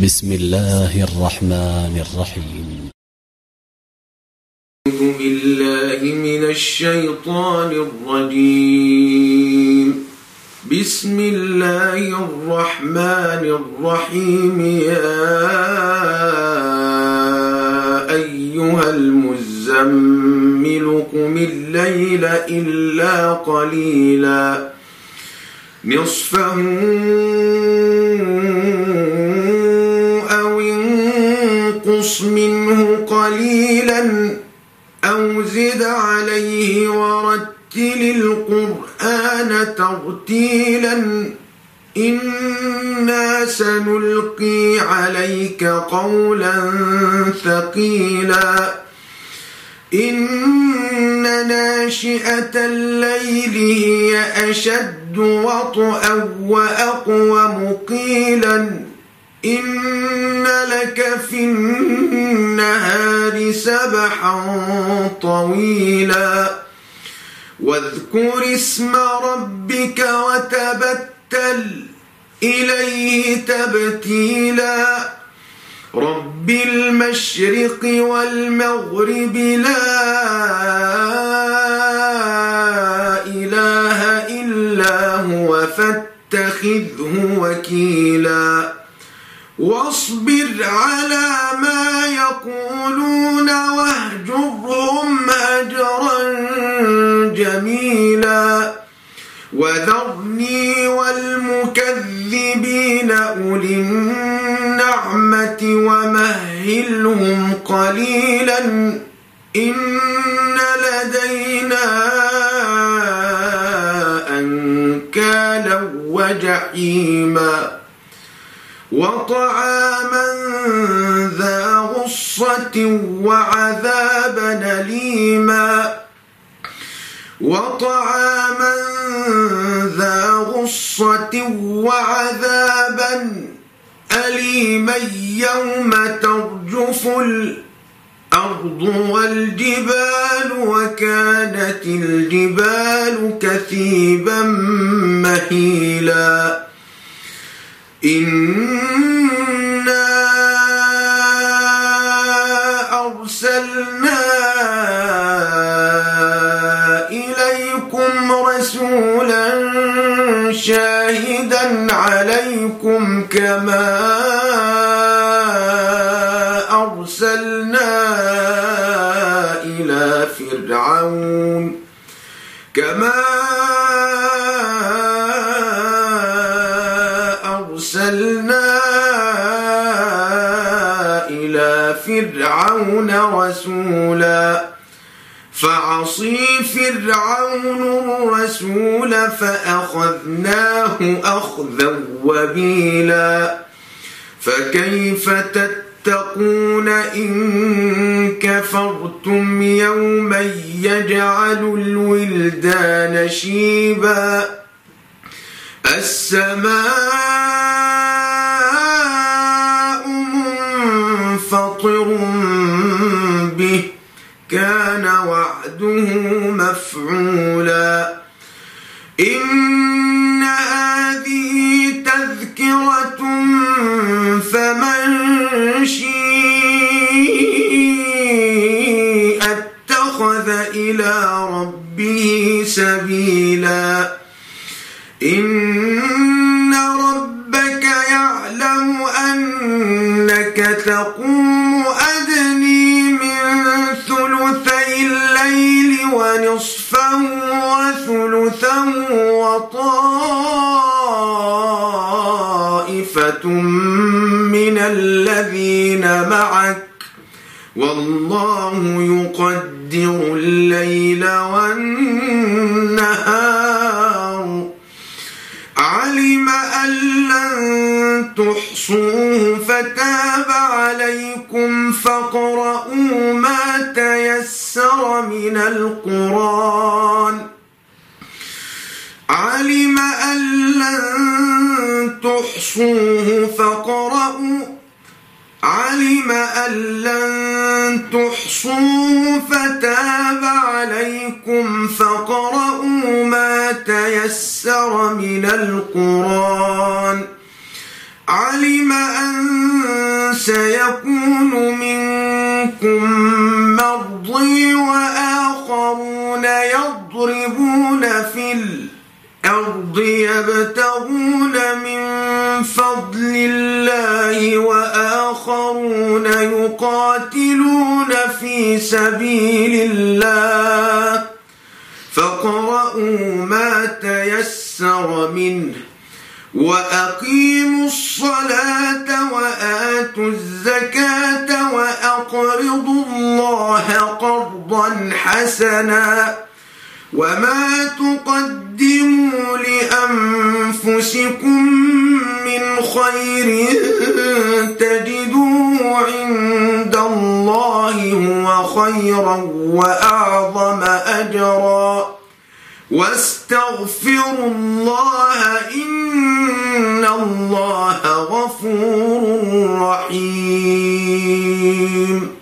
بسم الله الرحمن الرحيم. أعوذ بالله من الشيطان الرجيم. بسم الله الرحمن الرحيم. يا أيها المزمل قم الليل إلا قليلا نصفه أو انقص منه قليلا أو زد عليه ورتل القرآن ترتيلا إنا سنلقي عليك قولا ثقيلا إن ناشئة الليل هي أشد وطئا وأقوم قيلا إن لك في النهار سبحا طويلا واذكر اسم ربك وتبتل إليه تبتيلا رب المشرق والمغرب لا إله إلا هو فاتخذه وكيلا واصبر على ما يقولون واهجرهم هجرا جميلا وذرني والمكذبين أولي النعمة ومهلهم قليلا إن لدينا أنكالا وجحيما وطعاما ذا غصة وعذابا أليما وطعاما ذا غصة وعذابا أليما يوم ترجف الأرض والجبال وكانت الجبال كثيبا مهيلا إنا أرسلنا إليكم رسولا شاهدا عليكم كما أرسلنا إلى فرعون رسولا فعصي فرعون الرسول فأخذناه أخذا وبيلا فكيف تتقون إن كفرتم يوما يجعل الولدان شيبا السماء منفطر به كان وعده مفعولا إن هذه تذكرة فمن شيء اتخذ إلى ربه سبيلا إن ربك يعلم أنك تقوم أدني من ثلثي الليل ونصفه وثلثه وطائفة من الذين معك والله يقدر الليل والنهار علم أن لن تحصوه فتاب عليكم فاقرؤوا ما تيسر من القرآن علم أن لن تحصوه فتاب عليكم فاقرؤوا ما تيسر من القرآن علم أن سيكون منكم مرضى وآخرون يضربون في الأرض يبتغون من فضل الله وآخرون يقاتلون في سبيل الله فاقرؤوا ما تيسر منه وأقيموا الصلاة وآتوا الزكاة وأقرضوا الله قرضا حسنا وما تقدموا لأنفسكم من خير تجدوه عند الله هو خيرا وأعظم أجرا واستغفروا الله إن الله غفور رحيم.